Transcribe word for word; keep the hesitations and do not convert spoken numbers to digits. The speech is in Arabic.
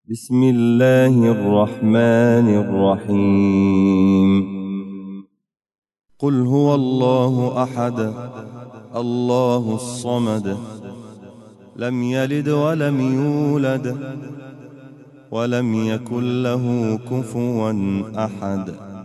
بسم الله الرحمن الرحيم قل هو الله أحد الله الصمد لم يلد ولم يولد ولم يكن له كفوا أحد